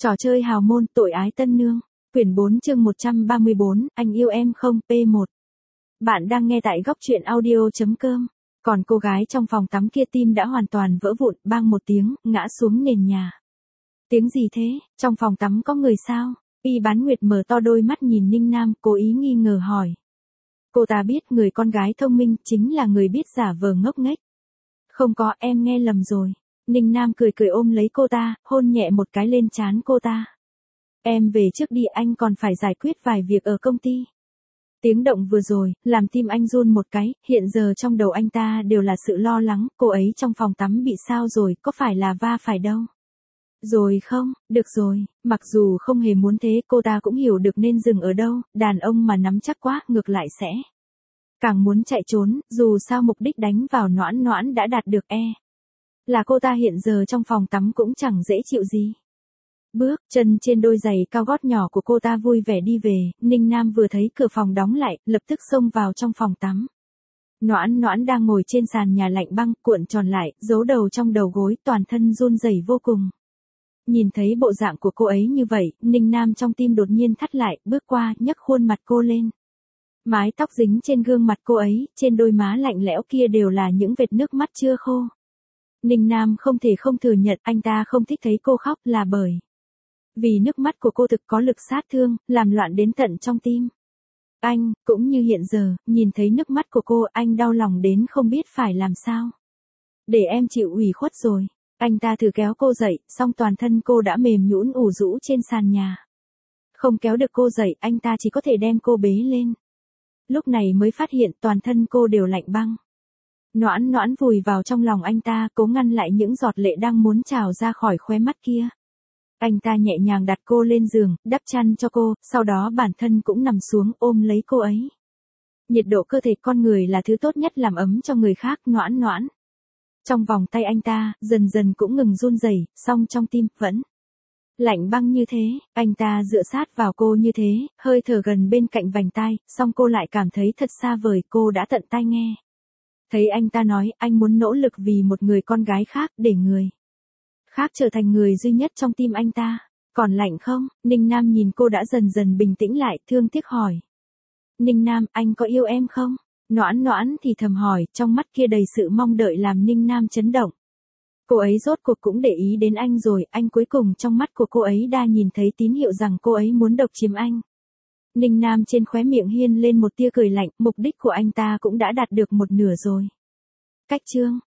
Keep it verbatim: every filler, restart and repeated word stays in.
Trò chơi hào môn tội ái tân nương. Quyển bốn chương một trăm ba mươi bốn, anh yêu em không, P một. Bạn đang nghe tại góc truyện audio.com. Còn cô gái trong phòng tắm kia tim đã hoàn toàn vỡ vụn, bang một tiếng, ngã xuống nền nhà. Tiếng gì thế, trong phòng tắm có người sao? Y Bán Nguyệt mở to đôi mắt nhìn Ninh Nam, cố ý nghi ngờ hỏi. Cô ta biết người con gái thông minh chính là người biết giả vờ ngốc nghếch. Không có, em nghe lầm rồi. Ninh Nam cười cười ôm lấy cô ta, hôn nhẹ một cái lên trán cô ta. Em về trước đi, anh còn phải giải quyết vài việc ở công ty. Tiếng động vừa rồi, làm tim anh run một cái, hiện giờ trong đầu anh ta đều là sự lo lắng, cô ấy trong phòng tắm bị sao rồi, có phải là va phải đâu. Rồi không, được rồi, mặc dù không hề muốn thế cô ta cũng hiểu được nên dừng ở đâu, đàn ông mà nắm chắc quá, ngược lại sẽ càng muốn chạy trốn, dù sao mục đích đánh vào Noãn Noãn đã đạt được e. Là cô ta hiện giờ trong phòng tắm cũng chẳng dễ chịu gì. Bước chân trên đôi giày cao gót nhỏ của cô ta vui vẻ đi về, Ninh Nam vừa thấy cửa phòng đóng lại, lập tức xông vào trong phòng tắm. Noãn Noãn đang ngồi trên sàn nhà lạnh băng, cuộn tròn lại, giấu đầu trong đầu gối, toàn thân run rẩy vô cùng. Nhìn thấy bộ dạng của cô ấy như vậy, Ninh Nam trong tim đột nhiên thắt lại, bước qua, nhấc khuôn mặt cô lên. Mái tóc dính trên gương mặt cô ấy, trên đôi má lạnh lẽo kia đều là những vệt nước mắt chưa khô. Ninh Nam không thể không thừa nhận anh ta không thích thấy cô khóc là bởi vì nước mắt của cô thực có lực sát thương, làm loạn đến tận trong tim. Anh, cũng như hiện giờ, nhìn thấy nước mắt của cô, anh đau lòng đến không biết phải làm sao. Để em chịu ủy khuất rồi. Anh ta thử kéo cô dậy, song toàn thân cô đã mềm nhũn ủ rũ trên sàn nhà. Không kéo được cô dậy, anh ta chỉ có thể đem cô bế lên. Lúc này mới phát hiện toàn thân cô đều lạnh băng. Noãn Noãn vùi vào trong lòng anh ta, cố ngăn lại những giọt lệ đang muốn trào ra khỏi khóe mắt kia. Anh ta nhẹ nhàng đặt cô lên giường, đắp chăn cho cô, sau đó bản thân cũng nằm xuống ôm lấy cô ấy. Nhiệt độ cơ thể con người là thứ tốt nhất làm ấm cho người khác. Noãn Noãn trong vòng tay anh ta, dần dần cũng ngừng run rẩy, song trong tim vẫn lạnh băng như thế. Anh ta dựa sát vào cô như thế, hơi thở gần bên cạnh vành tai, song cô lại cảm thấy thật xa vời, cô đã tận tai nghe. Thấy anh ta nói, anh muốn nỗ lực vì một người con gái khác, để người khác trở thành người duy nhất trong tim anh ta. Còn lạnh không? Ninh Nam nhìn cô đã dần dần bình tĩnh lại, thương tiếc hỏi. Ninh Nam, anh có yêu em không? Noãn Noãn thì thầm hỏi, trong mắt kia đầy sự mong đợi làm Ninh Nam chấn động. Cô ấy rốt cuộc cũng để ý đến anh rồi, anh cuối cùng trong mắt của cô ấy đã nhìn thấy tín hiệu rằng cô ấy muốn độc chiếm anh. Ninh Nam trên khóe miệng hiên lên một tia cười lạnh, mục đích của anh ta cũng đã đạt được một nửa rồi. Cách chương